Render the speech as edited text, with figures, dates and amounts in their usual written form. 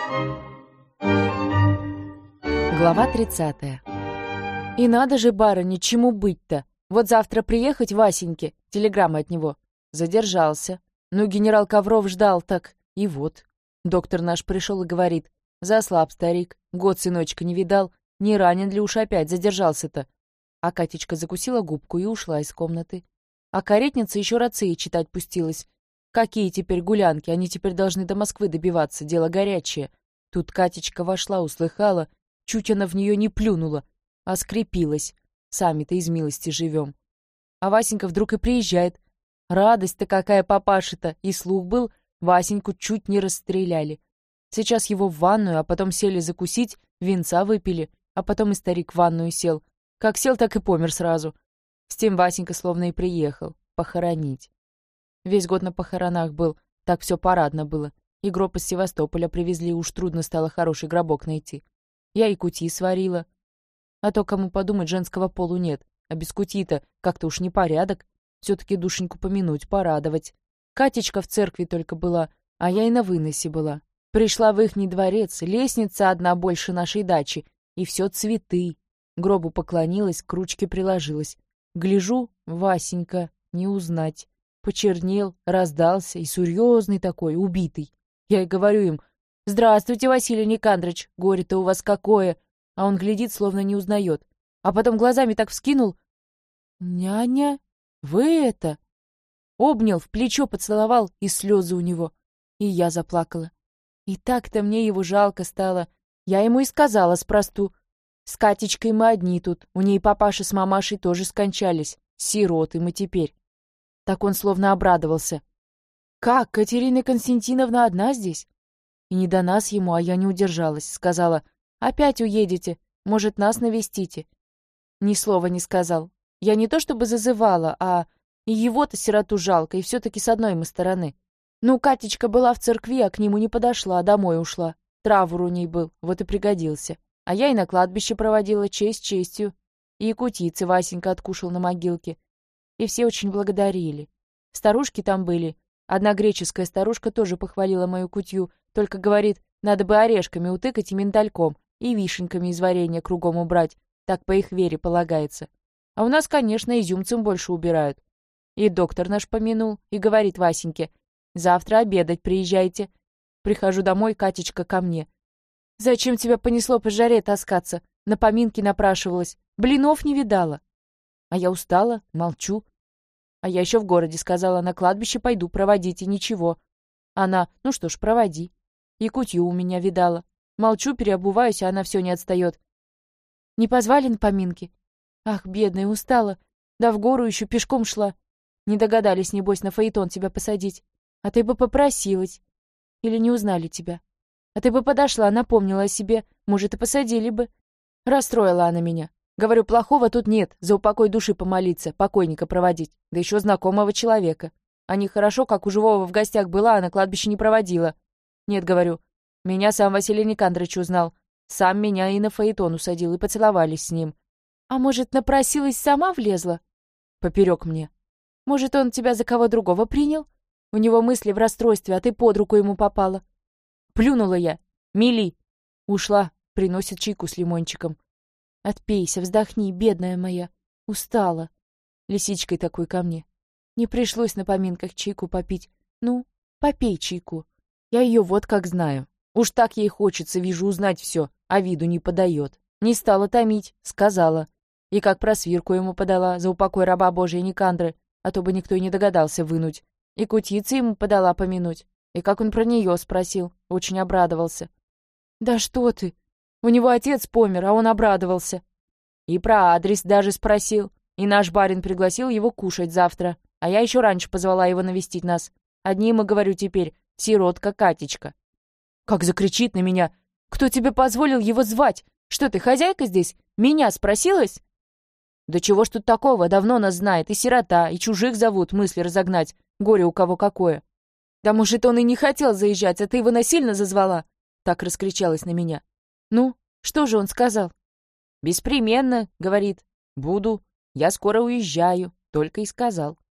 Глава 30. И надо же, барыня, чему быть-то? Вот завтра приехать Васеньке, телеграмма от него. Задержался. Ну, генерал Ковров ждал, так и вот. Доктор наш пришел и говорит: заслаб старик, год сыночка не видал, не ранен ли уж опять, задержался-то. А Катечка закусила губку и ушла из комнаты. А каретница еще рации читать пустилась. Какие теперь гулянки, они теперь должны до Москвы добиваться, дело горячее. Тут Катечка вошла, услыхала, чуть она в нее не плюнула, а скрепилась. Сами-то из милости живем. А Васенька вдруг и приезжает. Радость-то какая папаши-то! И слух был, Васеньку чуть не расстреляли. Сейчас его в ванную, а потом сели закусить, винца выпили, а потом и старик в ванную сел. Как сел, так и помер сразу. С тем Васенька словно и приехал. Похоронить. Весь год на похоронах был, так все парадно было. И гроб из Севастополя привезли, уж трудно стало хороший гробок найти. Я и кутьи сварила. А то, кому подумать, женского полу нет. А без кутьи-то как-то уж непорядок. Все-таки душеньку помянуть, порадовать. Катечка в церкви только была, а я и на выносе была. Пришла в ихний дворец, лестница одна больше нашей дачи, и все цветы. Гробу поклонилась, к ручке приложилась. Гляжу, Васенька, не узнать. Почернел, раздался, и серьезный такой, убитый. Я и говорю им: «Здравствуйте, Василий Никандрович, горе-то у вас какое!» А он глядит, словно не узнает. А потом глазами так вскинул: «Няня, вы это?» Обнял, в плечо поцеловал, и слезы у него. И я заплакала. И так-то мне его жалко стало. Я ему и сказала спросту: «С Катечкой мы одни тут, у ней папаша с мамашей тоже скончались. Сироты мы теперь». Так он словно обрадовался. «Как, Катерина Константиновна одна здесь?» И не до нас ему, а я не удержалась. Сказала: «Опять уедете, может, нас навестите?» Ни слова не сказал. Я не то чтобы зазывала, а и его-то, сироту, жалко, и все-таки с одной мы стороны. Ну, Катечка была в церкви, а к нему не подошла, домой ушла. Траур у ней был, вот и пригодился. А я и на кладбище проводила, честь честью. И кутицы Васенька откушал на могилке. И все очень благодарили. Старушки там были. Одна греческая старушка тоже похвалила мою кутью, только говорит, надо бы орешками утыкать и миндальком, и вишеньками из варенья кругом убрать, так по их вере полагается. А у нас, конечно, изюмцем больше убирают. И доктор наш помянул, и говорит Васеньке: завтра обедать приезжайте. Прихожу домой, Катечка ко мне: «Зачем тебя понесло по жаре таскаться? На поминки напрашивалась. Блинов не видала». А я устала, молчу. А я еще в городе сказала: на кладбище пойду проводить, и ничего. Она: ну что ж, проводи. И кутью у меня видала. Молчу, переобуваюсь, а она все не отстает. «Не позвали на поминки?» «Ах, бедная, устала. Да в гору еще пешком шла. Не догадались, небось, на фаэтон тебя посадить. А ты бы попросилась. Или не узнали тебя. А ты бы подошла, напомнила о себе. Может, и посадили бы». Расстроила она меня. Говорю: плохого тут нет, за упокой души помолиться, покойника проводить, да еще знакомого человека. А не хорошо, как у живого в гостях была, а на кладбище не проводила. Нет, говорю, меня сам Василий Никандрович узнал. Сам меня и на фаэтон усадил, и поцеловались с ним. А может, напросилась, сама влезла? Поперек мне. Может, он тебя за кого другого принял? У него мысли в расстройстве, а ты под руку ему попала. Плюнула я. Мили. Ушла, приносит чайку с лимончиком. Отпейся, вздохни, бедная моя. Устала. Лисичкой такой ко мне. Не пришлось на поминках чайку попить. Ну, попей чайку. Я ее вот как знаю. Уж так ей хочется, вижу, узнать все, а виду не подает. Не стала томить, сказала. И как просвирку ему подала за упокой раба Божия Никандры, а то бы никто и не догадался вынуть. И кутицы ему подала помянуть. И как он про нее спросил, очень обрадовался. «Да что ты! У него отец помер, а он обрадовался. И про адрес даже спросил. И наш барин пригласил его кушать завтра. А я еще раньше позвала его навестить нас. Одни ему говорю теперь: сиротка Катечка». Как закричит на меня: «Кто тебе позволил его звать? Что ты, хозяйка здесь? Меня спросилась?» «Да чего ж тут такого? Давно нас знает. И сирота, и чужих зовут, мысли разогнать. Горе у кого какое». «Да может, он и не хотел заезжать, а ты его насильно зазвала?» Так раскричалась на меня. «Ну, что же он сказал?» «Беспременно, — говорит, — буду. Я скоро уезжаю», — только и сказал.